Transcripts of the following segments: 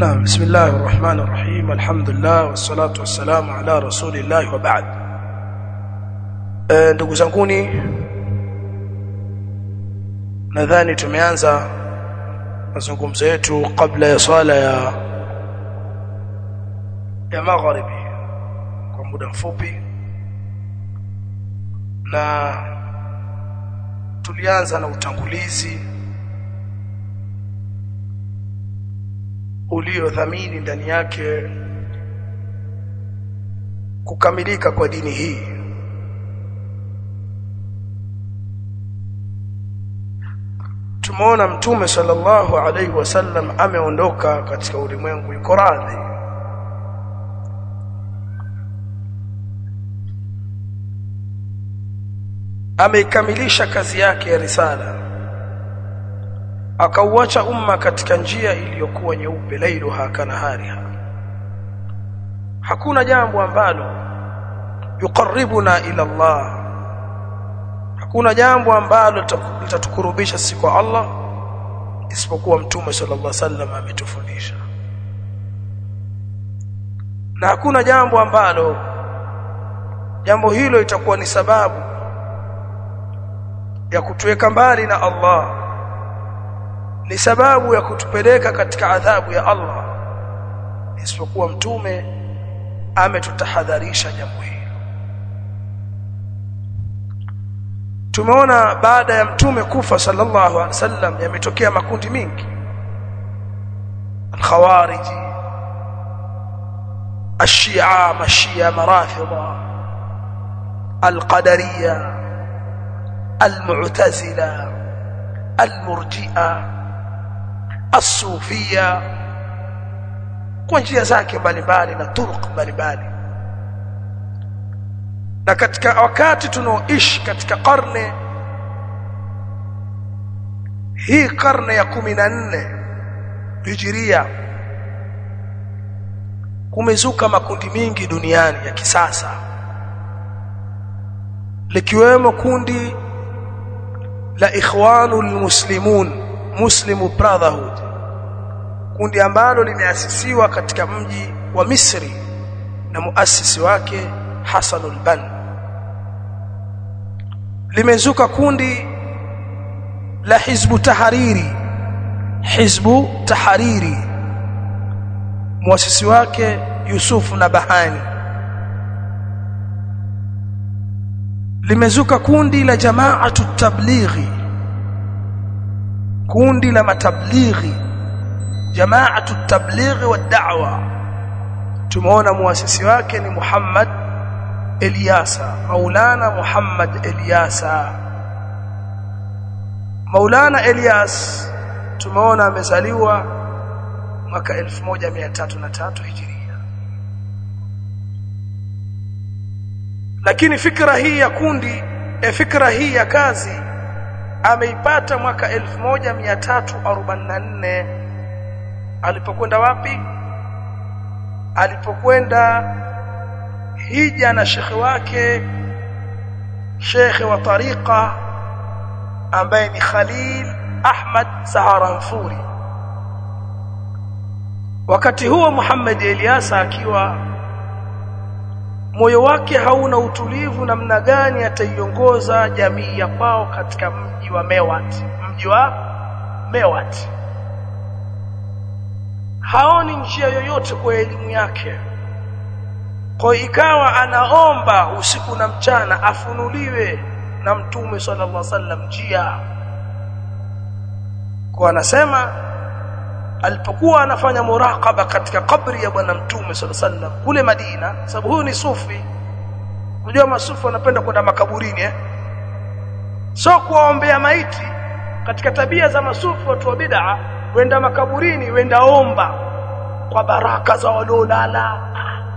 نعم. بسم الله الرحمن الرحيم. الحمد لله والصلاة والسلام على رسول الله وبعد. ndugu zanguni, nadhani tumeanza mazungumzo yetu kabla ya swala ya magharibi kwa muda mfupi, na tulianza na utangulizi uliodhamini ndani yake kukamilika kwa dini hii. Tumeona Mtume sallallahu alaihi wasallam ameondoka katika ulimwengu, yuko radhi. Ameikamilisha kazi yake ya risala, akauacha umma katika njia iliyokuwa nyeupe, lailuha kanahariha. Hakuna jambo ambalo yuqarribuna ila Allah, hakuna jambo ambalo litatukurubisha sisi kwa Allah isipokuwa Mtume sallallahu alaihi wasallam ametufundisha, na hakuna jambo ambalo jambo hilo itakuwa ni sababu ya kutuweka mbali na Allah, ni sababu ya kutupeleka katika adhabu ya Allah, isipokuwa Mtume ametutahadharisha jambo hilo. Tumeona baada ya Mtume kufa sallallahu alaihi wasallam yametokea makundi mingi: al-khawariji, al-shia, mashia, marafidha, al-qadariyya, al-mu'tazila, al-murji'a, as-sufia, kwa njia zake mbalimbali na turuq mbalimbali. Na katika wakati tunaoishi katika karne hii, karne ya 14 Hijiria, kumezuka makundi mingi duniani ya kisasa, likiwemo kundi la Ikhwanul Muslimun, Muslim Brotherhood, kundi ambalo limeasisiwa katika mji wa Misri na muasisi wake Hassanul Banna. Limezuka kundi la Hizbu Tahariri, Hizbu Tahariri, muasisi wake Yusuf Nabahani. Limezuka kundi la Jamaatu Tablighi, kundi la matablighi, Jamaatu Tablighi wa Da'wa. Tumeona muasisi wake ni Muhammad Ilyasa, Maulana Muhammad Ilyasa. Maulana Ilyas tumeona amezaliwa mwaka 1303 Hijiria, lakini fikra hii ya kundi, fikra hii ya kazi ameipata mwaka 1344. Alipokwenda wapi? Alipokwenda hija na shekhi wake, shekhi wa tariqa ambaye ni Khalil Ahmad Saharanfuri. Wakati huo Muhammad Ilyasa akiwa moyo wake hauna utulivu namna gani ataiongoza jamii ya kwao katika mji wa Mewat, mji wa Mewat. Haoni njia yoyote kwa elimu yake, kwa ikawa anaomba usiku na mchana afunuliwe na Mtume sallallahu alaihi wasallam njia. Kwa anasema alipokuwa anafanya muraqaba katika kabri ya bwana Mtume sallallahu alaihi wasallam kule Madina, sababu huyu ni sufi. Unajua masufi wanapenda kwenda makaburini, sio kuombea maiti. Katika tabia za masufi, watu wa bid'a, wenda makaburini, wenda omba kwa baraka za waliolala.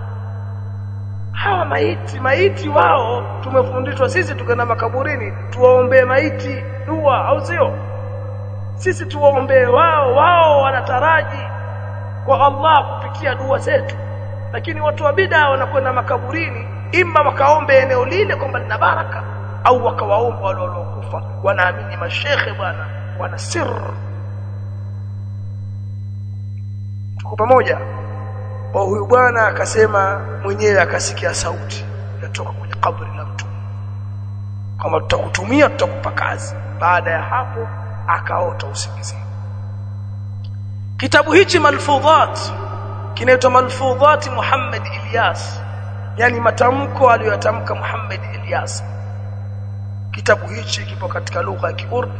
Hawa maiti wao tumefundishwa sisi tukenda makaburini tuwaombee maiti dua, au sio? Sisi tuwaombee wao wanataraji kwa Allah kupitia dua zetu. Lakini watu wa bid'a wanakwenda makaburini, imma wakaombe eneo lile kwamba lina baraka, au wakawaomba wale waliokufa. Wanaamini mashekhe bwana wana siri. tuko pamoja. Kwa huyu bwana akasema mwenyewe, akasikia sauti inatoka kwenye kaburi la Mtume kama tutakutumia, tutakupa kazi. Baada ya hapo akaota usingizi. Kitabu hichi Malfudhat kinaitwa Malfudhat Muhammad Ilyas, yani matamko aliyotamka Muhammad Ilyas. Kitabu hichi kipo katika lugha ya Kiurdu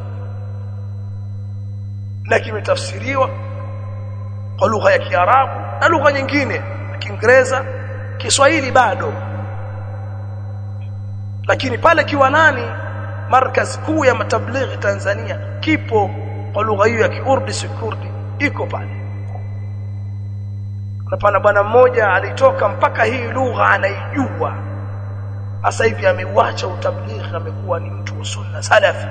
na kimetafsiriwa kwa lugha ya Kiarabu na lugha nyingine, Kiingereza, Kiswahili bado. Lakini pale Kiwanani, markaz kuu ya matablighi Tanzania, kipo kwa lugha hiyo ya Kiurdu Sikurdi, iko pale. Na pana bwana mmoja alitoka mpaka hii lugha anaijua. Sasa hivi ameuacha utablighi, amekuwa ni mtu wa sunna salafi.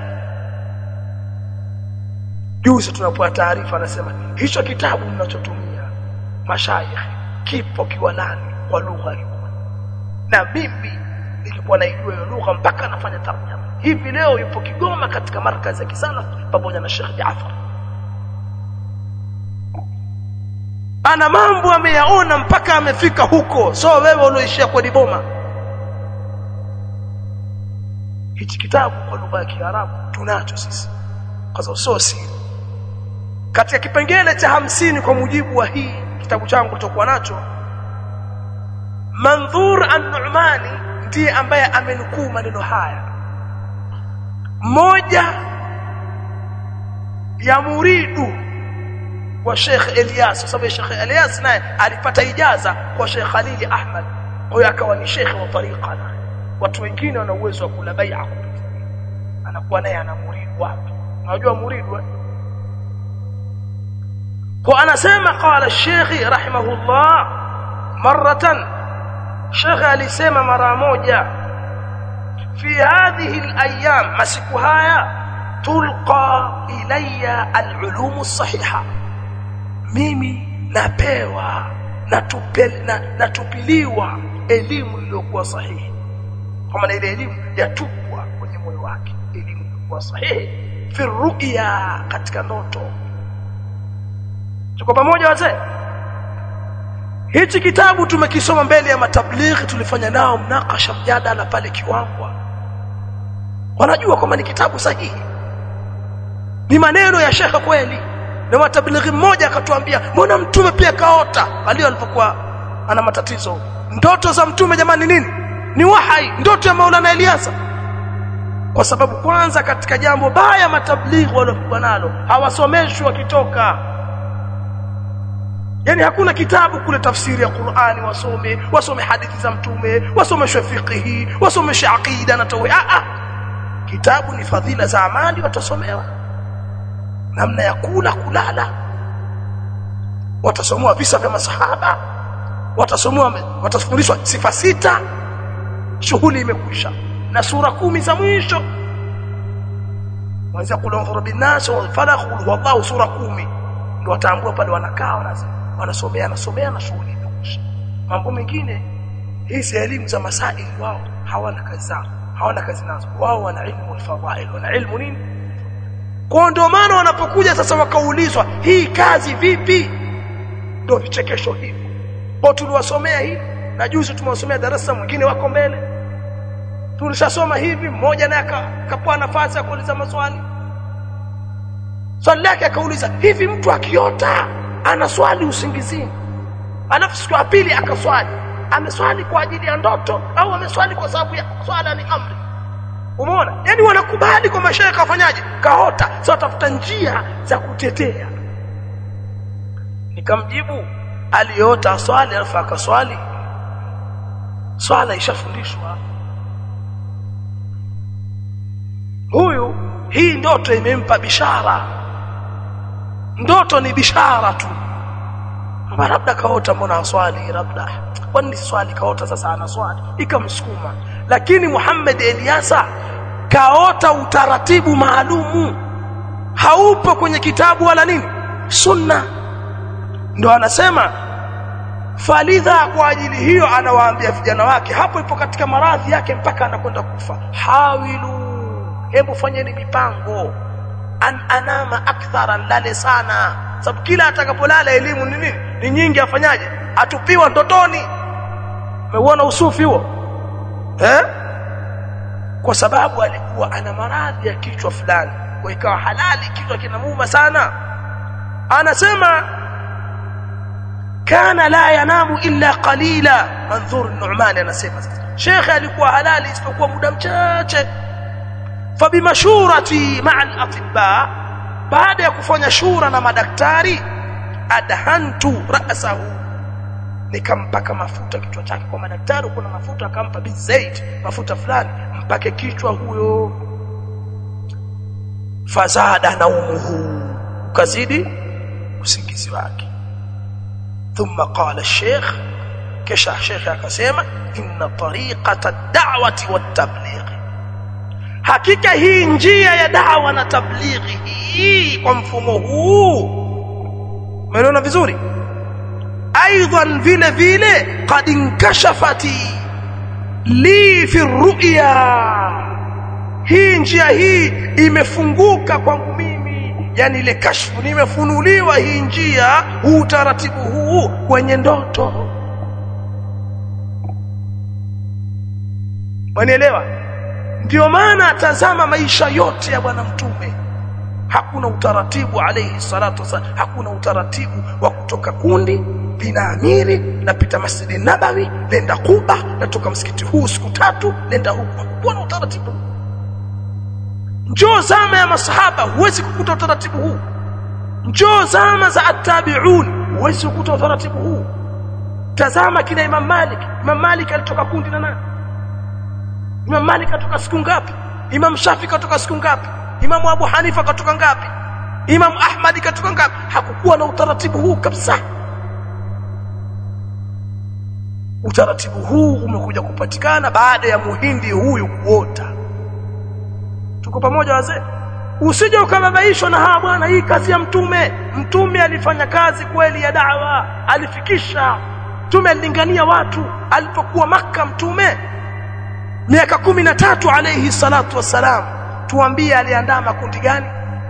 Juzi tunapoa taarifa anasema hicho kitabu mnachotumia mashayikh kipo Kiwanani kwa lugha hiyo. Na mimi nilikuwa naijua hiyo lugha mpaka nafanya tarjama. Hivi leo yupo Kigoma katika markazi ya Kisala pamoja na Sheikh Jaafar. Ana mambo ameyaona mpaka amefika huko. So wewe uloishia kwa Diboma. Hichi kitabu kwa lugha ya Kiarabu tunacho sisi, kwa sababu sio siri. Katika kipengele cha 50 kwa mujibu wa hii kitabu changu nilichokuwa nacho, Mandhur an-Nu'mani ndiye ambaye amenukuu maneno haya. Moja ya muridu wa Sheikh Ilyas, kwa sababu Sheikh Ilyas naye alipata ijaza kwa Sheikh Khalil Ahmad, kwa hiyo akawa ni Sheikh wa tariqa. Watu wengine wana uwezo wa kula bai'a kupitia, anakuwa naye ana muridu wapi. Unajua muridu kwa anasema qala Sheikh rahimahullah maratan, Sheikh alisema mara moja, fi hadhihi al-ayyam, masiku haya, tulqa ilayya al-ulum as-sahiha, mimi napewa natupiliwa elimu iliyokuwa sahihi. Kama ile elimu yatupwa kwenye moyo wake, elimu iliyokuwa sahihi fi ru'ya, katika ndoto. Tuko pamoja wazee? Hichi kitabu tumekisoma mbele ya matablighi, tulifanya nao mnakasha, mjadala pale Kiwangwa. Wanajua kwamba ni kitabu sahihi, ni maneno ya Sheikh kweli. Na matablighi mmoja akatuambia, mbona Mtume pia kaota? Alipokuwa ana matatizo. Ndoto za Mtume jamani nini? Ni wahai, ndoto ya Maulana Ilyasa. Kwa sababu kwanza katika jambo baya matablighi waliokuwa nalo, hawasomeshwi wakitoka. Yani hakuna kitabu kule tafsiri ya Qur'ani wasome hadithi za Mtume, wasome fiqhi, wasome aqida na tauhid. Kitabu ni fadhila za amali, watasomewa namna ya kula kulala, watasomewa visa vya masahaba, watafundishwa sifa 6, shughuli imekwisha. Na sura 10 za mwisho, mwanzo kula udhuru binas wa falaq wallahu, sura 10 ndio wataambua pale, wanakaa wanasomea na shughuli imekwisha. Mambo mengine hizi elimu za masaili wao hawana kazi nazo. Wao wana ilmu al-fadhail, wana ilmu nini. Kwa ndio maana wanapokuja sasa wakaulizwa hii kazi vipi, ndio vichekesho hivi. Kwa tuliwasomea hivi, na juzi tumewasomea darasa, mwingine wako mbele. Tulishasoma hivi, mmoja naye akapewa nafasi ya kuuliza maswali. Swali lake akauliza, hivi mtu akiota ana swali usingizini, alafu siku ya pili akaswali, ameswali kwa ajili ya ndoto au ameswali kwa sababu ya swala ni amri? Umeona? Yani wanakubali kwa mashaikh afanyaje, kaota. Sasa tafuta njia za kutetea. Nikamjibu, aliota swali alafu akaswali, swala ishafundishwa. Huyu hii ndoto imempa bishara. Ndoto ni bishara tu. Labda kaota, mbona swali, labda kwani swali kaota, sasa ana swali ikamsukuma. Lakini Muhammad Ilyasa kaota utaratibu maalumu, haupo kwenye kitabu wala nini sunna. Ndio anasema falidha, kwa ajili hiyo anawaambia vijana wake, hapo ipo katika maradhi yake mpaka anakwenda kufa, hawilu, hebu fanyeni mipango, anama akthara, lale sana, sababu kila atakapolala elimu ni nini? Ni nyingi, afanyaje? Atupiwa ndotoni. Umeona usufi huo? Kwa sababu alikuwa ana maradhi ya kichwa fulani, kwa ikawa halali kichwa kinamuuma sana. Anasema kana la yanamu illa qalila. Manzur Nu'man anasema Sheikh alikuwa halali isipokuwa muda mchache. Fabimashurati ma'a al-atibba, baada ya kufanya shura na madaktari, adhantu ra'sahu, nikampaka mafuta kichwa chake. Kwa madaktari kuna mafuta, akampa bizait, mafuta fulani, mpake kichwa huyo. Fazada naumuhu, ukazidi usingizi wake. Thumma qala Sheikh, kisha Sheikh akasema inna tariqata ad-da'wati wat-tabligh, hakika hii njia ya da'wa na tablighi hii kwa mfumo huu, umeona vizuri, aidan vile vile qad inkashafati li fi ru'ya, hii njia hii imefunguka kwangu mimi, yani ile kashfu, nimefunuliwa hii njia, huu taratibu huu kwenye ndoto. Mwanielewa? Ndio maana tazama maisha yote ya bwana mtume, hakuna utaratibu alayhi salatu wasallam, hakuna utaratibu wa kutoka kundi lina amiri napita Masjid Nabawi nenda Kuba, natoka msikiti huu siku 3 nenda huko. Hakuna utaratibu. Njoo zama ya masahaba huwezi kukuta utaratibu huu. Njoo zama za at-tabi'un huwezi kukuta utaratibu huu. Tazama kina Imam Malik. Imam Malik alitoka kundi na nani? Imam Malik katoka siku ngapi? Imam Shafi katoka siku ngapi? Imam Abu Hanifa katoka ngapi? Imam Ahmad katoka ngapi? Hakukuwa na utaratibu huu kabisa. Utaratibu huu umekuja kupatikana baada ya muhindi huyu kuota. Tuko pamoja wazee? Usije ukababaishwa na hawa bwana, hii kazi ya mtume. Mtume alifanya kazi kweli ya da'wa, alifikisha. Mtume alilingania watu alipokuwa Makka. Mtume miaka 13 alayhi salatu wasalam, tuambie aliandaa makundi gani?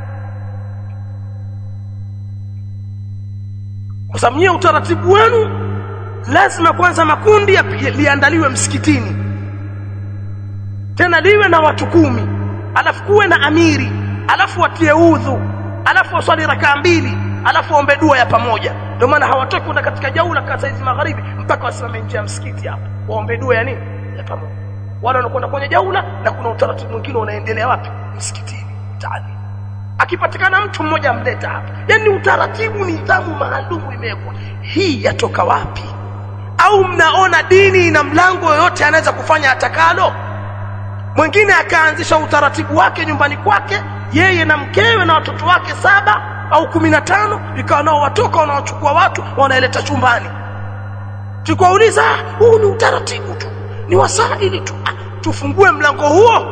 Kwa sababu nyie utaratibu wenu lazima kwanza makundi liandaliwe msikitini, tena liwe na watu 10, alafu kuwe na amiri, alafu watie udhu, alafu waswali rakaa 2, alafu waombe dua ya pamoja. Ndio maana hawatoki kwenda katika jaula kasa hizi magharibi mpaka wasimame nje ya msikiti hapo waombe dua ya nini? Ya pamoja. Wale wanakwenda kwenye jaula na kuna utaratibu mwingine unaendelea wapi? Msikitini. Tani akipatikana mtu mmoja amleta hapa. Yaani utaratibu, nidhamu maalum imewekwa. Hii yatoka wapi? Au mnaona dini ina mlango yoyote anaweza kufanya atakalo? Mwingine akaanzisha utaratibu wake nyumbani kwake, yeye na mkewe na watoto wake 7 au 15, ikawa nao watoka wanawachukua watu wanaeleta chumbani. Tukauliza, huu ni utaratibu tu, ni wasaili tu, tufungue mlango huo.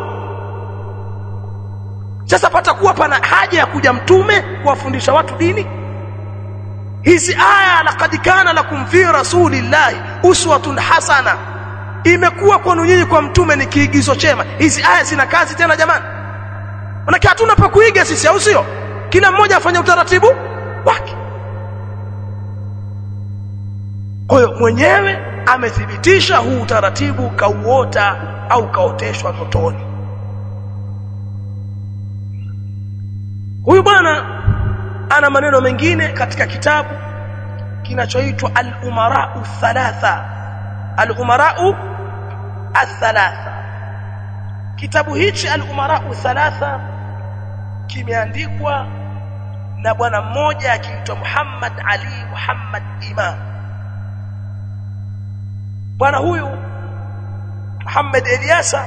Sasa patakuwa pana haja ya kuja mtume kuwafundisha watu dini? Hizi aya laqad kana lakum fi rasulillahi uswatun hasana imekuwa kwenu nyinyi kwa mtume ni kiigizo chema. Hizi aya zina kazi tena jamani? Manake hatuna pa kuiga sisi, au sio? Kila mmoja afanye utaratibu wake. Kwa hiyo mwenyewe amethibitisha huu utaratibu, kauota au kaoteshwa ndotoni. Huyu bwana ana maneno mengine katika kitabu kinachoitwa Al-Umara'u Thalatha. Al-Umara'u Thalatha. Kitabu hichi Al-Umara'u Thalatha kimeandikwa na bwana mmoja akiitwa Muhammad Ali Muhammad Imam. Bwana huyu Muhammad Eliasa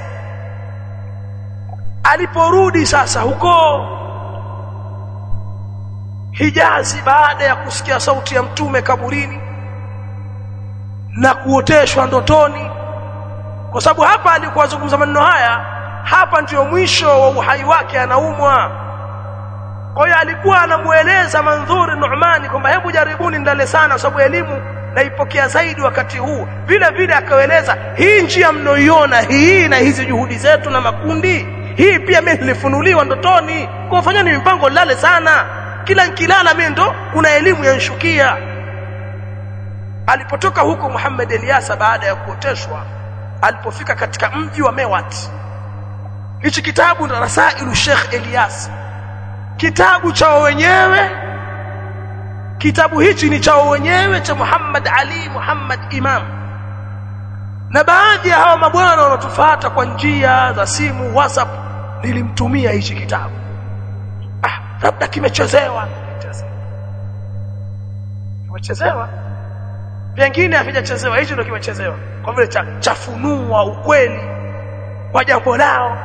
aliporudi sasa huko Hijazi baada ya kusikia sauti ya mtume kaburini na kuoteshwa ndotoni, kwa sababu hapa alikuwa azungumza maneno haya, hapa ndio mwisho wa uhai wake, anaumwa. Kwa hiyo alikuwa anamueleza Manzur Nu'mani kwamba hebu jaribuni ndale sana, sababu elimu naipokea zaidi wakati huu. Vile vile akaeleza hii njia mnoiona hii na hizi juhudi zetu na makundi hii pia mimi nilifunuliwa ndotoni, kwa fanyeni mipango lale sana. kila nikilala mimi ndo kuna elimu yanishukia. Alipotoka huko Muhammad Ilyasa baada ya kuoteshwa, alipofika katika mji wa Mewat, hichi kitabu ndo Rasailu Sheikh Ilyas, kitabu cha wenyewe. Kitabu hichi ni cha wenyewe cha Muhammad Ali Muhammad Imam, na baadhi ya hawa mabwana wanatufuata kwa njia za simu WhatsApp nilimtumia hichi kitabu. Labda kimechezewa. Kimechezewa? Vingine havijachezewa, hicho ndio kimechezewa. Kwa vile chafunua ukweli wa jambo lao.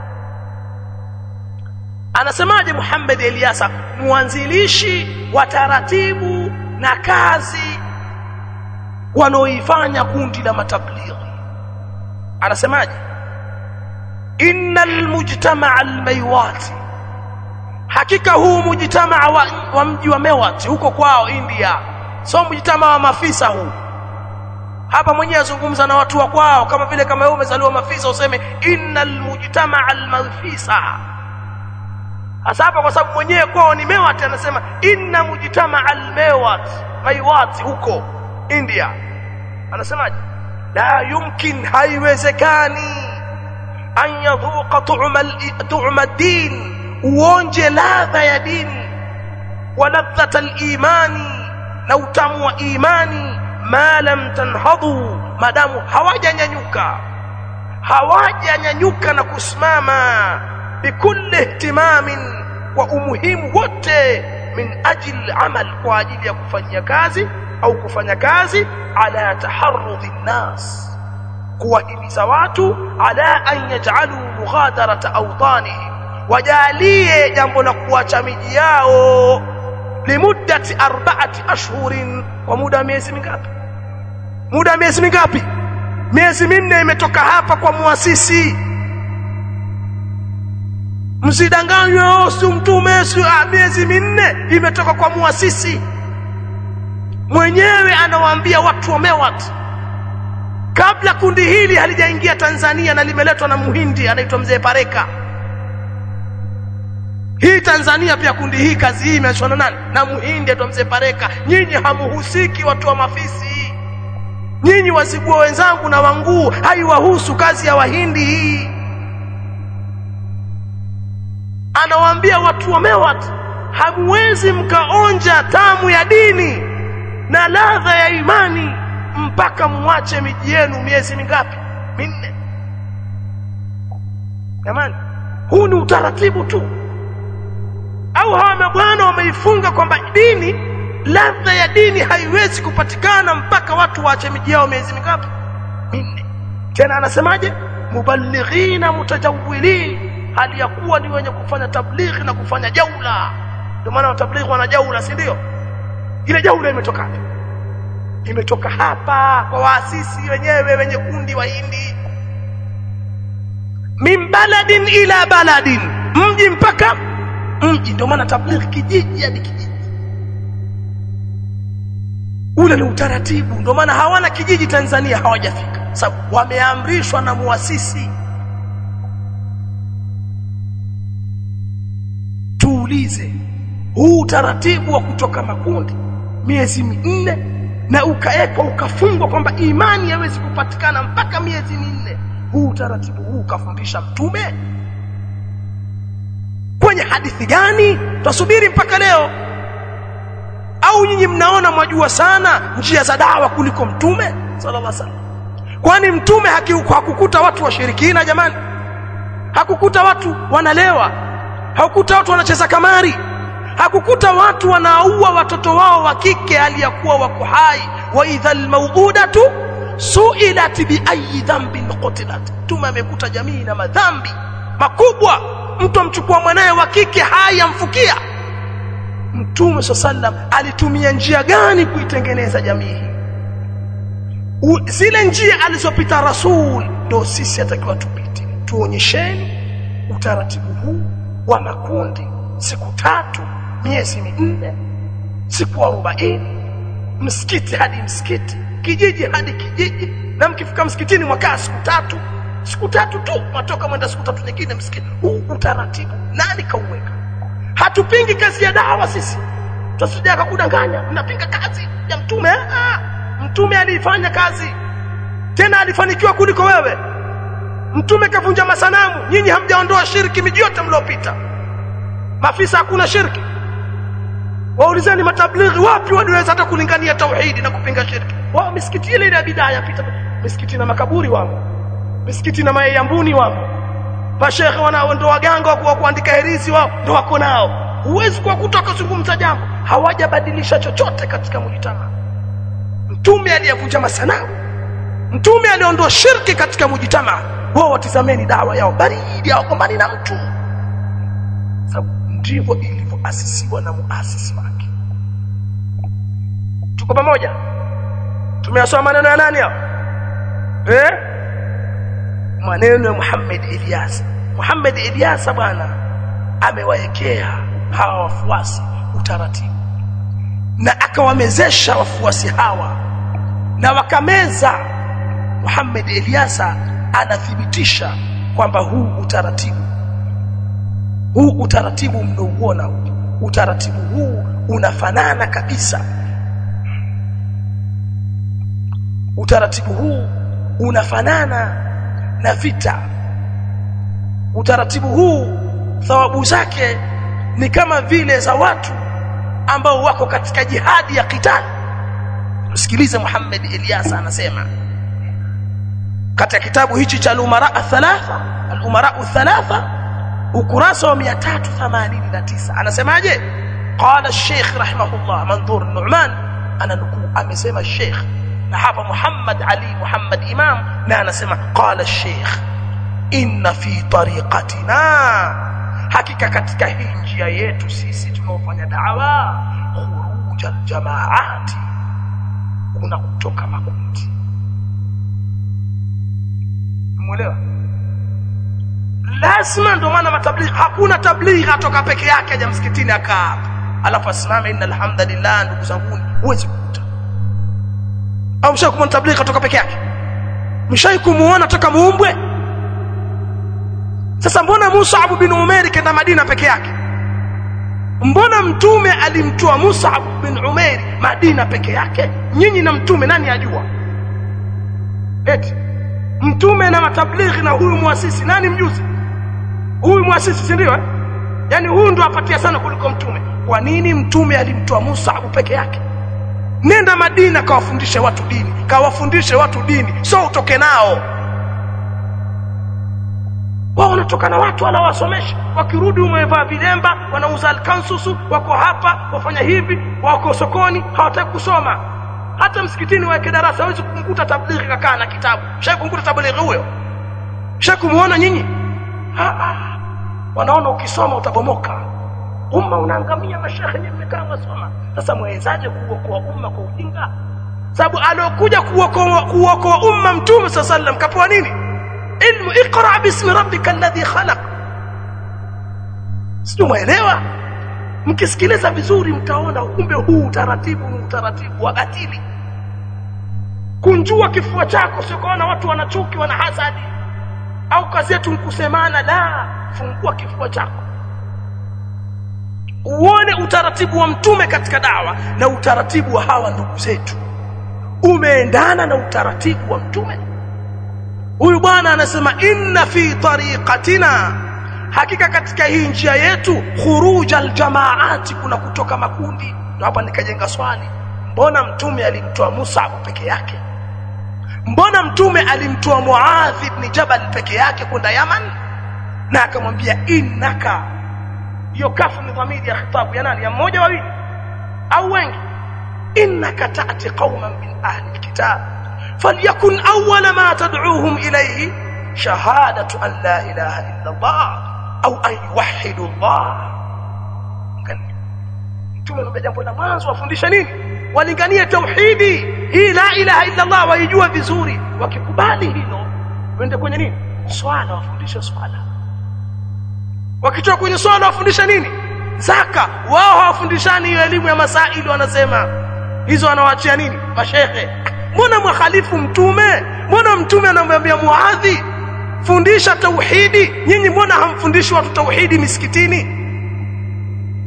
Anasemaje Muhammad Ilyasa, mwanzilishi wa taratibu na kazi wanaoifanya kundi la matablighi? Anasemaje? Innal mujtama' al-Maywati, hakika huu mujtama' wa mji wa Mewat huko kwao India, sio mujtama' wa mafisa huu. Hapa mwenyewe azungumza na watu wa kwao, kama vile kama wewe umezaliwa mafisa useme innal mujtama' al-mafisa. Hasa hapa kwa sababu mwenyewe kwao ni Mewat, anasema inna mujtama' al-Maywat huko India. Anasemaje? La yumkin, haiwezekani, an yadhuqa tu'ma ad-din, uonje ladha ya dini, wa ladhata al-imani, na utamu wa imani, ma lam tanhadhu, madamu hawajanyanyuka na kusimama bikulli ihtimamin, kwa umuhimu wote, min ajli amal, kwa ajili ya kufanya kazi au kufanya kazi, ala taharrudhi nnas, kuwahimiza watu, ala an yaj'alu mughadarata awtanihim, wajalie jambo la kuacha miji yao, limuddati 4 ashhurin, kwa muda miezi mingapi? Muda miezi mingapi? Miezi 4 imetoka hapa kwa muasisi. Msidanganywe, si mtume, si miezi 4 imetoka kwa muasisi. Mwenyewe anawaambia watu wa Mewat, kabla kundi hili halijaingia Tanzania na limeletwa na Muhindi anaitwa Mzee Pareka. Hii Tanzania pia kundi hii, kazi hii imeanzishwa na nani? Na Muhindi anaitwa Mzee Pareka. Nyinyi hamuhusiki, watu wa mafisi. Nyinyi wazibua wenzangu na wanguu, haiwahusu kazi ya Wahindi hii. Anawaambia watu wa Mewat, hamwezi mkaonja tamu ya dini na ladha ya imani mpaka muache miji yenu miezi mingapi? 4. Jamani, huu ni utaratibu tu, au hawa mabwana wameifunga kwamba dini, ladha ya dini haiwezi kupatikana mpaka watu waache miji yao miezi mingapi? 4. Tena anasemaje? Muballighina mutajawwilin, hali ya kuwa ni wenye kufanya tablighi na kufanya jaula. Ndio maana watablighi wana jaula, si ndio? Ile jaula imetoka wapi? Imetoka hapa kwa waasisi wenyewe wenye kundi wa Hindi. Min baladin ila baladin, mji mpaka mji. Ndio maana tablighi kijiji hadi kijiji, ule ni utaratibu. Ndio maana hawana kijiji Tanzania, hawajafika, sababu wameamrishwa na muasisi. Tuulize, huu utaratibu wa kutoka makundi miezi 4 na ukaekwa ukafungwa kwamba imani haiwezi kupatikana mpaka miezi 4, huu utaratibu huu kafundisha mtume? Kwenye hadithi gani? Tusubiri mpaka leo? Au nyinyi mnaona mwajua sana njia za dawa kuliko mtume sallallahu alaihi wasallam? Kwani mtume hakukuta watu washirikina jamani? Hakukuta watu wanalewa? Hakukuta watu wanacheza kamari? Hakukuta watu wanaua watoto wao wa kike aliyakuwa wako hai? Wa idhal mawudatu su'ilat bi ayi dhanbin qutilat, mtume amekuta jamii na madhambi makubwa. Mtu amchukua mwanae wa kike hai amfukia. Mtume sallam alitumia njia gani kuitengeneza jamii hii? Zile njia alizopita Rasul ndio sisi atakiwa tupite. Tuonyesheni utaratibu huu wa makundi, siku 3, miezi 4, siku 40, msikiti hadi msikiti, kijiji hadi kijiji, na mkifika msikitini mwakaa siku 3 tu, matoka mwenda siku 3 nyingine msikiti. Huu utaratibu nani kauweka? Hatupingi kazi ya dawa sisi. Tusije akakudanganya mnapinga kazi ya mtume. Mtume alifanya kazi. Tena alifanikiwa kuliko wewe. Mtume kavunja masanamu, nyinyi hamjaondoa shirki miji yote mliopita. Mafisa hakuna shirki. Waulizeni matablighi wapi waliweza hata kulingania tauhidi na kupinga shirki? Wao misikiti ile ya bid'a yapita. Misikiti na makaburi wao. Misikiti na mayambuni wao. Mashekhe wanaondoa waganga wa kuandika herizi wao ndio wako nao. Huwezi kuwakuta kuzungumza jambo, hawajabadilisha chochote katika mujitama. Mtume aliyevunja masanamu, mtume aliondoa shirki katika mujitama. Wao watizameni dawa yao baridi, hawagombani na mtu. Sababu ndivyo ilivyoasisiwa na muasisi wake. Tuko pamoja? Tumeyasoma maneno ya nani hao? Maneno ya Muhammad Ilyas. Muhammad Ilyas bwana amewaekea hawa wafuasi utaratibu na akawamezesha wafuasi hawa na wakameza. Muhammad Ilyas anathibitisha kwamba huu utaratibu mnauona, utaratibu huu unafanana kabisa. Utaratibu huu unafanana na vita. Utaratibu huu thawabu zake ni kama vile za watu ambao wako katika jihadi ya qital. Msikilize Muhammad Ilyas anasema katika kitabu hichi cha Al-Umara Thalatha ukurasa wa 389 anasemaje? Qala Sheikh rahimahullah Mandhur Nu'man, ananukuu amesema Sheikh, na hapa Muhammad Ali Muhammad Imam na anasema qala Sheikh, inna fi tariqatina, hakika katika hii njia yetu sisi tunaofanya da'wa, khuruj al-jamaati, kuna kutoka makundi. Umeelewa? Lazima ndio maana matablighi, hakuna tablighi atoka peke yake aje msikitini akaa alafu asimame inna alhamdulillah. Ndugu zangu, huwezi kukuta. Au mshakumwona tablighi atoka peke yake? Mshaikumuona toka muumbwe? Sasa mbona Mus'ab bin Umair kenda Madina peke yake? Mbona mtume alimtoa Mus'ab bin Umair Madina peke yake? Nyinyi na mtume nani ajua? Eti mtume na matablighi na huyu muasisi nani mjuzi? Huyu muasisi si ndio? Yaani huyu ndo apatia sana kuliko mtume. Kwa nini mtume alimtoa Mus'ab peke yake? Nenda Madina kawafundishe watu dini, sio utoke nao. Wao wanatoka na watu wala wasomesha, wakirudi umevaa vilemba, wanauza alkansusu, wako hapa wafanya hivi, wako sokoni, hawataka kusoma. Hata msikitini waeke darasa, hawezi kumkuta tablighi kakaa na kitabu. Kumkuta tablighi huyo? Kumuona nyinyi? Wanaona ukisoma utabomoka. Umma unaangamia, mashaikh nyinyi mmekaa wasoma. Sasa mwezaje kuokoa umma kwa ujinga? Sababu alokuja kuokoa umma mtume sallallahu alaihi wasallam kapewa nini? Ilmu. Iqra bismi rabbika alladhi khalaq. Sio muelewa? Mkisikiliza vizuri mtaona kumbe huu utaratibu ni utaratibu wa batili. Kunjua kifua chako, sio kuona watu wanachuki, wana hasadi au kazi yetu mkusemana. La, fungua kifua chako uone utaratibu wa mtume katika dawa na utaratibu wa hawa ndugu zetu umeendana na utaratibu wa mtume. Huyu bwana anasema inna fi tariqatina, hakika katika hii njia yetu, khuruj al-jamaati, kuna kutoka makundi. Ndio hapa nikajenga swali, mbona mtume alimtoa Mus'ab peke yake? Mbona mtume alimtoa Muadh ibn Jabal peke yake kwenda Yaman na akamwambia innaka? Hiyo kafu ni dhamiri ya khitabu ya nani? Ya mmoja wawili au wengi? innaka ta'ti qauman min ahli alkitab falyakun awwala ma tad'uuhum ilayhi shahadatu an la ilaha illa Allah au an yuwahhidu Allah. Mtume ndio jambo la mwanzo wafundisha nini? Walinganie tauhidi hii, la ilaha illa Allah, waijua vizuri. Wakikubali hilo wende kwenye nini? Swala, wafundisha swala. Wakitoka kwenye swala wafundisha nini? Zaka. Wao hawafundishani hiyo elimu ya masaili, wanasema hizo wanawaachia nini? Mashehe. Mbona mkhalifu mtume? Mbona mtume anamwambia Muadhi fundisha tauhidi, nyinyi mbona hamfundishi watu tauhidi misikitini?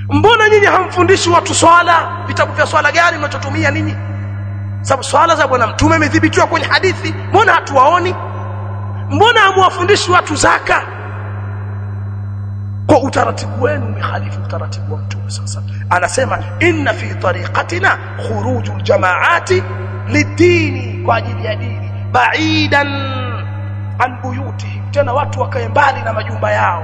Mbona nyinyi hamfundishi watu swala? Vitabu vya swala gani mnachotumia ninyi? Sababu swala za bwana mtume imethibitiwa kwenye hadithi, mbona hatuwaoni? Mbona hamwafundishi watu zaka? Kwa utaratibu wenu umehalifu utaratibu wa mtume. Sasa anasema inna fi tariqatina khurujul jamaati lidini, kwa ajili ya dini, baidan an buyutihim, tena watu wakae mbali na majumba yao.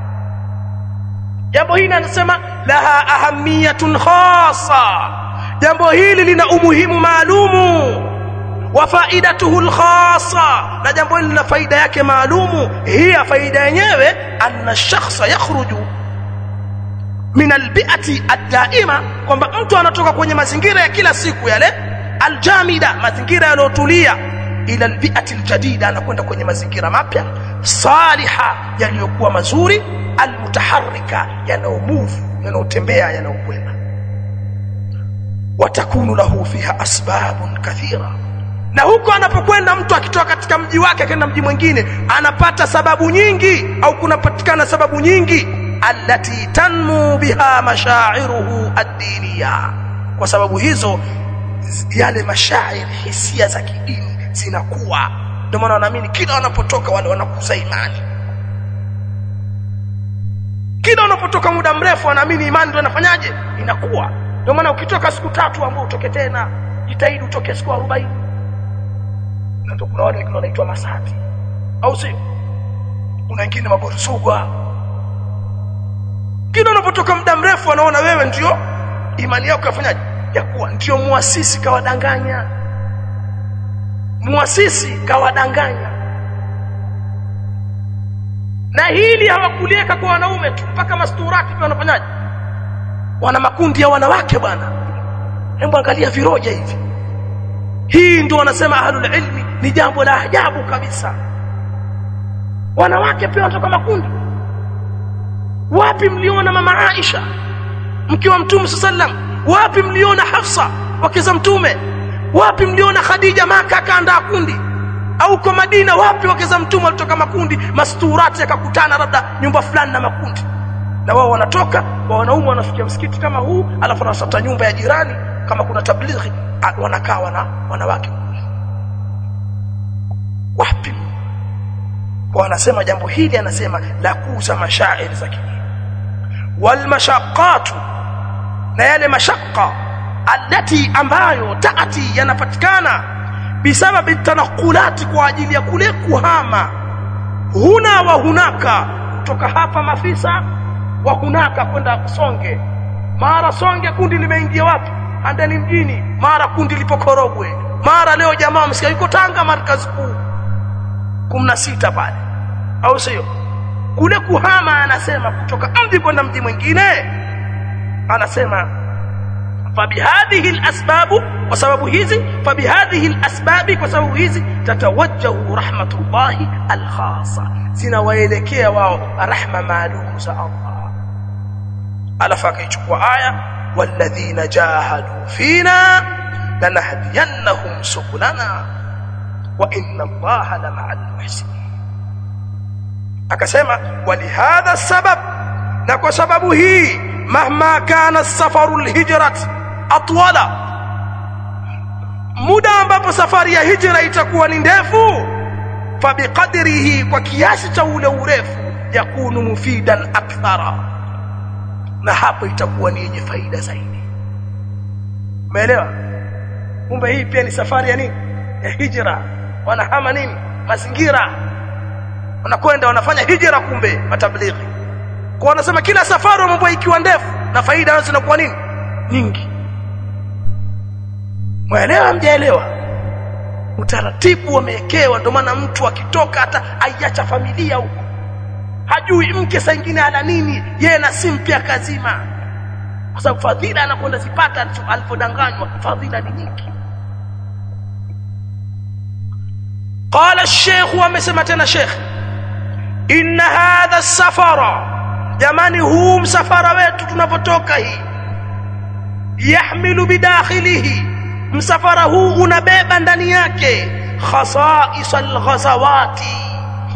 Jambo hili anasema laha ahamiyatun khassa, jambo hili lina umuhimu maalumu, wa faidatuhu alkhassa, na jambo hili lina faida yake maalumu. Hiya faida yenyewe anna shakhsa yakhruju min albi'ati ad-daima, kwamba mtu anatoka kwenye mazingira ya kila siku yale aljamida, mazingira yalotulia, ila albi'ati aljadida, anakwenda kwenye mazingira mapya saliha, yaliyokuwa mazuri, almutaharrika, yanayomuvu, yanayotembea, yanayokwenda. Watakunu lahu fiha asbabun kathira, na huko anapokwenda mtu akitoka katika mji wake akaenda mji mwingine anapata sababu nyingi, au kunapatikana sababu nyingi, allati tanmu biha mashairuhu ad-diniya, kwa sababu hizo yale mashairi, hisia za kidini zinakuwa. Ndio maana wanaamini kila wanapotoka wale wanakuza imani, kila wanapotoka muda mrefu wanaamini imani ndio inafanyaje, inakuwa. Ndio maana ukitoka siku 3 ambao utoke tena, jitahidi utoke siku 40. Na ndio kuna wale wengine wanaitwa masati, au sio? Kuna wengine maborusugwa. Kila unapotoka muda mrefu wanaona wewe ndio imani yako yafanyaje, yakuwa. Ndio muasisi kawadanganya, muasisi kawadanganya. Na hili hawakulieka kwa wanaume tu, mpaka masturati pia wanafanyaje, wana makundi ya wanawake bwana. Hebu angalia viroja hivi. Hii ndio wanasema ahlul ilmi ni jambo la ajabu kabisa. Wanawake pia wanatoka makundi. Wapi mliona mama Aisha mke wa mtume sallam? Wapi mliona Hafsa wake za mtume? Wapi mliona Khadija Maka akaandaa kundi? Au kwa Madina wapi wake za mtume walitoka makundi, masturati yakakutana labda nyumba fulani na makundi, na wao wanatoka wa wanaume wanafikia msikiti kama huu, alafu wanasata nyumba ya jirani kama kuna tablighi, wanakaa wanawake kule. Wapi? Kwa anasema jambo hili, anasema la kuuza mashairi za kidini, wal mashaqqatu, na yale mashaqqa allati ambayo taati, yanapatikana bisababi tanakulati, kwa ajili ya kule kuhama, huna wa hunaka, kutoka hapa Mafisa wa hunaka kwenda Songe. Mara Songe kundi limeingia wapi, Handeni mjini, mara kundi lipo Korogwe, mara leo jamaa msikia yuko Tanga markazi kuu 16 pale, au sio? Kule kuhama, anasema kutoka mji kwenda mji mwingine, anasema fabihadhihi alasbabu, kwa sababu hizi, fabihadhihi alasbabi, kwa sababu hizi, tatawajjahu rahmatullahi alkhassa, zinawaelekea wao rahma maalum za Allah. Alafu akaichukua aya walladhina jahadu fina lanahdiyannahum subulana wa inna Allaha lama'al muhsinin. Akasema walihadha sabab, na kwa sababu hii, mahma kana safaru alhijrat atwala, muda ambapo safari ya hijra itakuwa ni ndefu, fabiqadrihi, kwa kiasi cha ule urefu, yakunu mufidan akthara, na hapo itakuwa ni yenye faida zaidi. Umeelewa? Kumbe hii pia ni safari ya nini, ya hijra. Wanahama nini, mazingira, wanakwenda wanafanya hijra, kumbe matablighi. Kwa wanasema kila safari mambo ikiwa ndefu na faida nazo zinakuwa nini, nyingi. Muelewa mjaelewa? Utaratibu wamewekewa. Ndio maana mtu akitoka hata aiacha familia huko, hajui mke saa nyingine ana nini, yeye na simu pia kazima, kwa sababu fadhila anakwenda zipata alipodanganywa. Fadhila ni nyingi. Qala ash-shaykh, amesema tena Sheikh, inna hadha as-safara, jamani huu msafara wetu tunapotoka hii, yahmilu bidakhilihi, msafara huu unabeba ndani yake khasa'is al-ghazawati,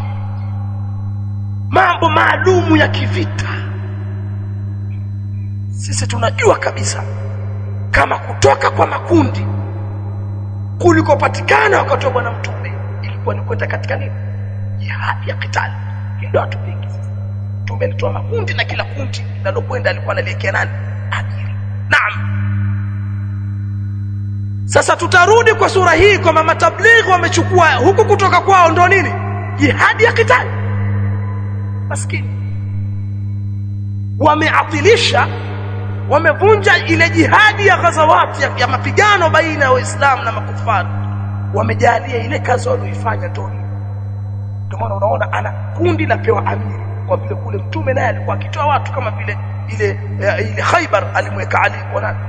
mambo maalumu ya kivita, sisi tunajua kabisa kama kutoka kwa makundi kulikopatikana wakati wa bwana mtume ilikuwa ni kwenda katika nini? Jihad ya kitali. Ndio atupingi sisi. Tumelitoa makundi na kila kundi linalokwenda alikuwa analiekea nani? Amiri. Naam. Sasa tutarudi kwa sura hii kwamba matablighi wamechukua huku kutoka kwao ndio nini? Jihad ya kitali. Maskini. Wameatilisha, wamevunja ile jihadi ya ghazawati ya mapigano baina ya Waislamu na makufari. Wamejalia ile kazi walioifanya ndio. Ndio maana unaona ana kundi la pewa amiri, kwa vile kule mtume naye alikuwa akitoa watu kama vile ile Khaybar alimweka Ali kwa nani?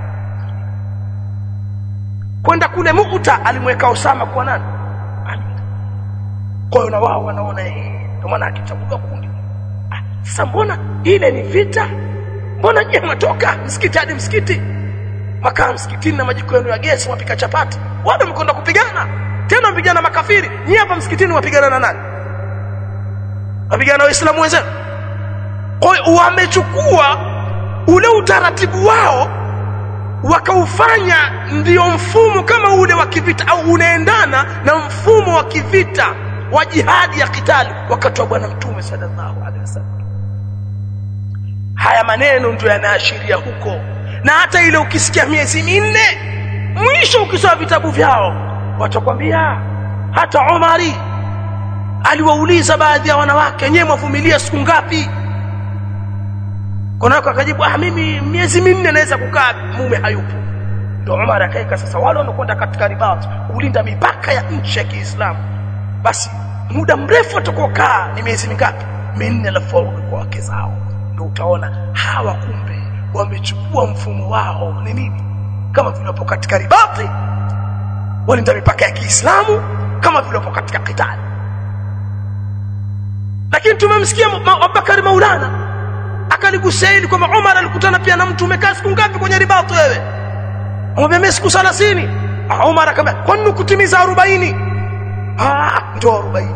Kwenda kule Mu'ta alimweka Usama kwa nani? Amiri. Kwa hiyo na wao wanaona hii, ndio maana akichagua kundi. Sasa mbona ile ni vita? Mbona nyinyi mtoka msikiti hadi msikiti? Makaa msikitini na majiko yenu ya gesi wapika chapati. Wao mmekwenda kupigana. Tena mpigana makafiri. Nyinyi hapa msikitini wapigana na nani? Wapigana na Waislamu wenzao. Kwa hiyo wamechukua ule utaratibu wao wakaufanya ndio mfumo kama ule wa kivita, au unaendana na mfumo wa kivita wa jihadi ya kitali wakati wa bwana mtume sallallahu alaihi wasallam. Haya maneno ndio yanaashiria huko. Na hata ile ukisikia miezi 4 mwisho ukisoma vitabu vyao watakwambia hata Umari aliwauliza baadhi ya wanawake, nyewe mwavumilia siku ngapi? Kuna akajibu, mimi miezi 4 naweza kukaa mume hayupo. Ndio Umar akaika sasa wale wanakwenda katika ribat kulinda mipaka ya nchi ya Kiislamu, basi muda mrefu atakokaa ni miezi mingapi? 4, alafu warudi kwa wake zao. Ndio utaona hawa kumbe wamechukua mfumo wao ni nini? Kama vile wapo katika ribati walinda mipaka ya Kiislamu, kama vile wapo katika kitali. Lakini tumemsikia Abubakar Maulana akaligusia hili kwamba Umar alikutana pia na mtu, umekaa siku ngapi kwenye ribati wewe? Amwambia mimi siku 30. Umar akamwambia kwa nini kutimiza 40? Ndio 40.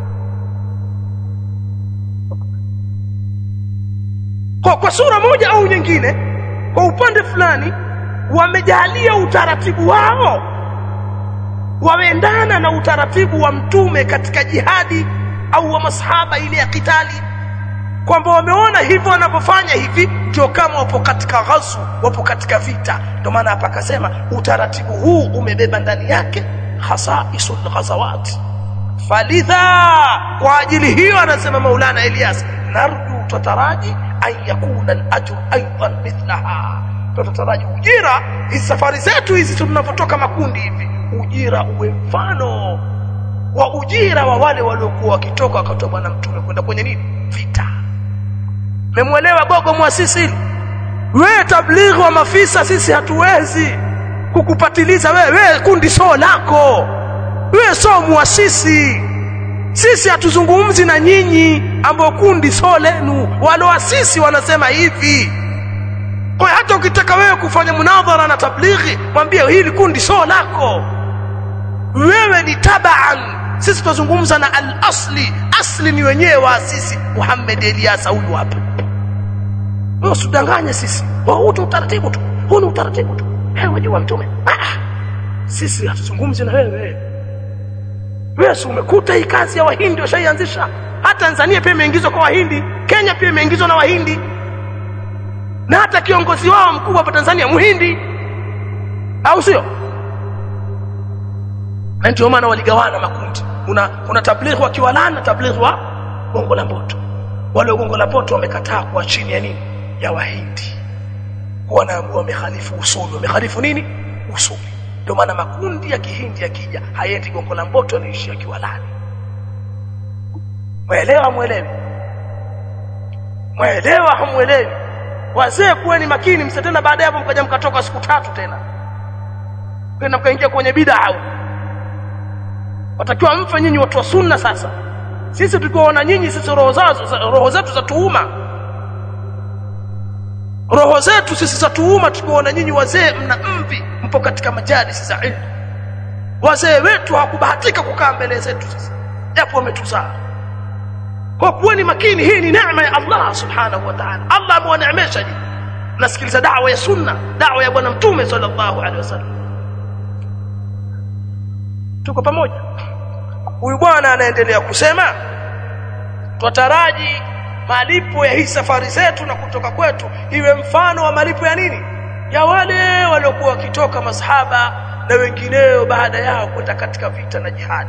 Kwa sura moja au nyingine, kwa upande fulani wamejalia utaratibu wao wameendana na utaratibu wa mtume katika jihadi au wa masahaba ile ya kitali, kwamba wameona hivyo wanapofanya hivi ndio kama wapo katika ghazu, wapo katika vita. Ndio maana hapa akasema utaratibu huu umebeba ndani yake khasaisul ghazawat. Falidha, kwa ajili hiyo anasema Maulana Elias, narju tutaraji an yakuna al-ajr aidan mithlaha. Tutaraji ujira hizi safari zetu hizi tunapotoka makundi hivi, ujira uwe mfano wa ujira wa wale waliokuwa wakitoka wakati wa bwana mtume kwenda kwenye nini? Vita. Memwelewa gogo muasisi? Wewe tablighi wa mafisa, sisi hatuwezi kukupatiliza wewe kundi sio lako. Wewe sio muasisi. Sisi hatuzungumzi na nyinyi ambao kundi sio lenu. Walioasisi wanasema hivi. Kwa hata ukitaka wewe kufanya munadhara na tablighi, mwambie hili kundi sio lako. Wewe ni tabaan. Sisi tuzungumza na al-asli. Asli ni wenyewe waasisi Muhammad Elias huyu hapa. Wewe usudanganye sisi. Huu utaratibu tu. Huu ni utaratibu tu. Wajua mtume. Sisi hatuzungumzi na wewe. Wewe umekuta hii kazi ya Wahindi washaianzisha. Hata Tanzania pia imeingizwa kwa Wahindi, Kenya pia imeingizwa na Wahindi. Na hata kiongozi wao mkubwa hapa Tanzania Muhindi. Au sio? Ndio maana waligawana makundi. Kuna tablighi wa Kiwalana, tablighi wa Gongo la Mboto. Wale Gongo la Mboto wamekataa kuwa chini ya nini? Ya Wahindi. Wanaamua wamehalifu usuli. Wamehalifu nini? Usuli. Ndio maana makundi ya Kihindi yakija hayendi Gongo la Mboto, yanaishia Kiwalani. Muelewa muelewi? Muelewa hamuelewi? Wazee kuweni makini, msitena baadaye hapo mkaja mkatoka siku 3 tena. Kwenda mkaingia kwenye bid'a. Watakiwa mfe nyinyi watu wa sunna sasa. Sisi tukiwaona nyinyi sisi roho zetu za tuuma. Roho zetu sisi za tuuma tukiwaona nyinyi wazee mna mvi mpo katika majalisi za ilmu. Wazee wetu hawakubahatika kukaa mbele zetu sisi. Japo wametuzaa. Kwa kuwa ni makini, hii ni neema ya Allah subhanahu wa ta'ala. Allah amewaneemesha nyinyi. nasikiliza da'wa ya sunna, da'wa ya bwana mtume sallallahu alaihi wasallam. Tuko pamoja? Huyu bwana anaendelea kusema tutaraji malipo ya hii safari zetu na kutoka kwetu iwe mfano wa malipo ya nini? Ya wale waliokuwa wakitoka masahaba na wengineo baada yao kwenda katika vita na jihadi.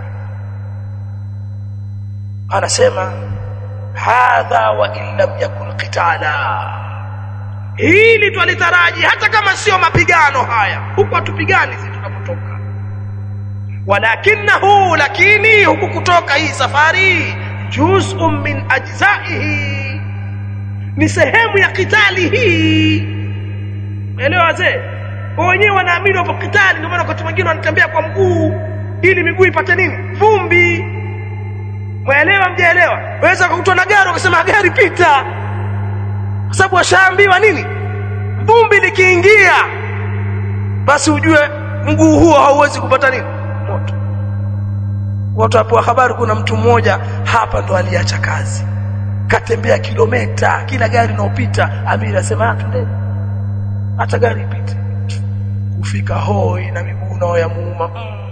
Anasema hadha wa illam yakun qitala, hili twalitaraji hata kama sio mapigano haya, huko tupigani sisi tunapotoka. Walakinahu, lakini huku kutoka hii safari juz'un min ajzaihi, ni sehemu ya kitali hii. Elewa wazee, kwa wenyewe wanaamini hapo kitali, ndio maana wakati mwingine wanatembea kwa mguu ili miguu ipate nini? Vumbi. Waelewa mjaelewa? Waweza kukutwa na gari ukasema gari pita, kwa sababu washaambiwa nini? Vumbi likiingia basi ujue mguu huo hauwezi kupata nini? Moto. Watu hapo habari, kuna mtu mmoja hapa ndo aliacha kazi, katembea kilomita, kila gari inaopita amiri asema twende hata gari ipite, kufika hoi na miguu nao ya muuma.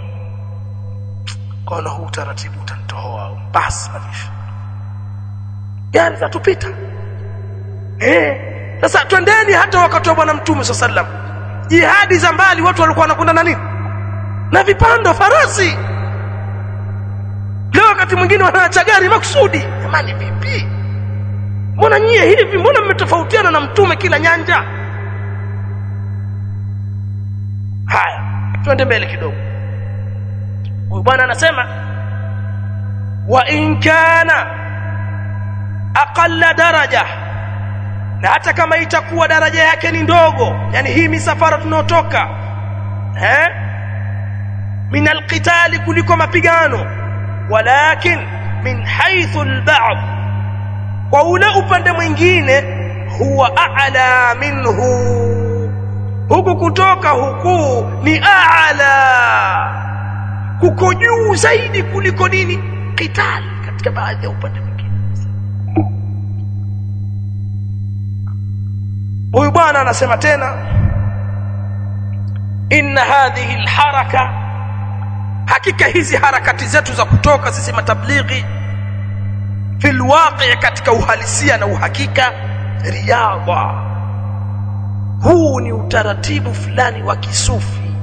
Kwa huu taratibu utanitoa basi maisha gari zatupita. Sasa twendeni hata wakati wa bwana mtume sallallahu alaihi wasallam jihadi za mbali watu walikuwa wanakwenda na nini? Na vipando farasi. Leo wakati mwingine wanaacha gari makusudi. Jamani vipi? Mbona nyie hivi? Mbona mmetofautiana na mtume kila nyanja? Haya, twende mbele kidogo. Huyu bwana anasema wa in kana aqalla daraja, na hata kama itakuwa daraja yake ni ndogo, yani hii misafara tunaotoka min alqitali, kuliko mapigano, walakin min haythu alba'd, kwa ule upande mwingine huwa a'la minhu, huku kutoka huku ni a'la, kuko juu zaidi kuliko nini? Qitali, katika baadhi ya upande mwingine. Huyu bwana anasema tena inna hadhihi alharaka, hakika hizi harakati zetu za kutoka sisi matablighi, fil waqi', katika uhalisia na uhakika, riyadha, huu ni utaratibu fulani wa kisufi,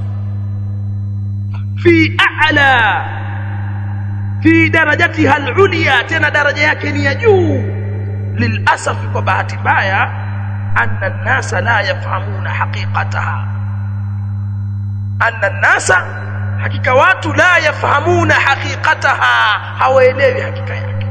fi a'la, fi darajatiha al-ulya, tena daraja yake ni ya juu. Lilasaf, kwa bahati mbaya, anna an-nasa la yafhamuna haqiqataha, anna an-nasa, hakika watu, la yafhamuna haqiqataha, hawaelewi hakika yake.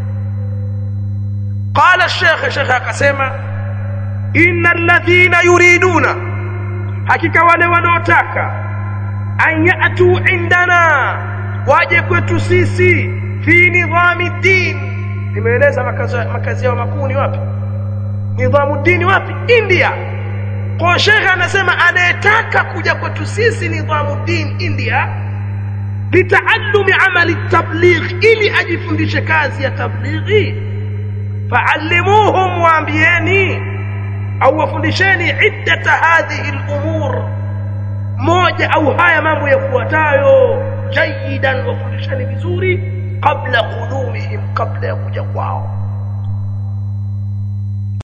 Qala ash-shaykh akasema innal ladhina yuriduna, hakika wale wanaotaka, an ya'tu indana, waje kwetu sisi, fi nidhami din, nimeeleza makazi yao makuu ni wapi? Nidhamu dini wapi? India. Kwa shekha anasema anayetaka kuja kwetu sisi nidhamu din India, litaallumi amali tabligh, ili ajifundishe kazi ya tablighi, fa'allimuhum, waambieni au wafundisheni, iddata hadhihi al-umur, moja au haya mambo yafuatayo, jayidan, wafundisheni vizuri, kabla qudumihim, kabla ya kuja kwao.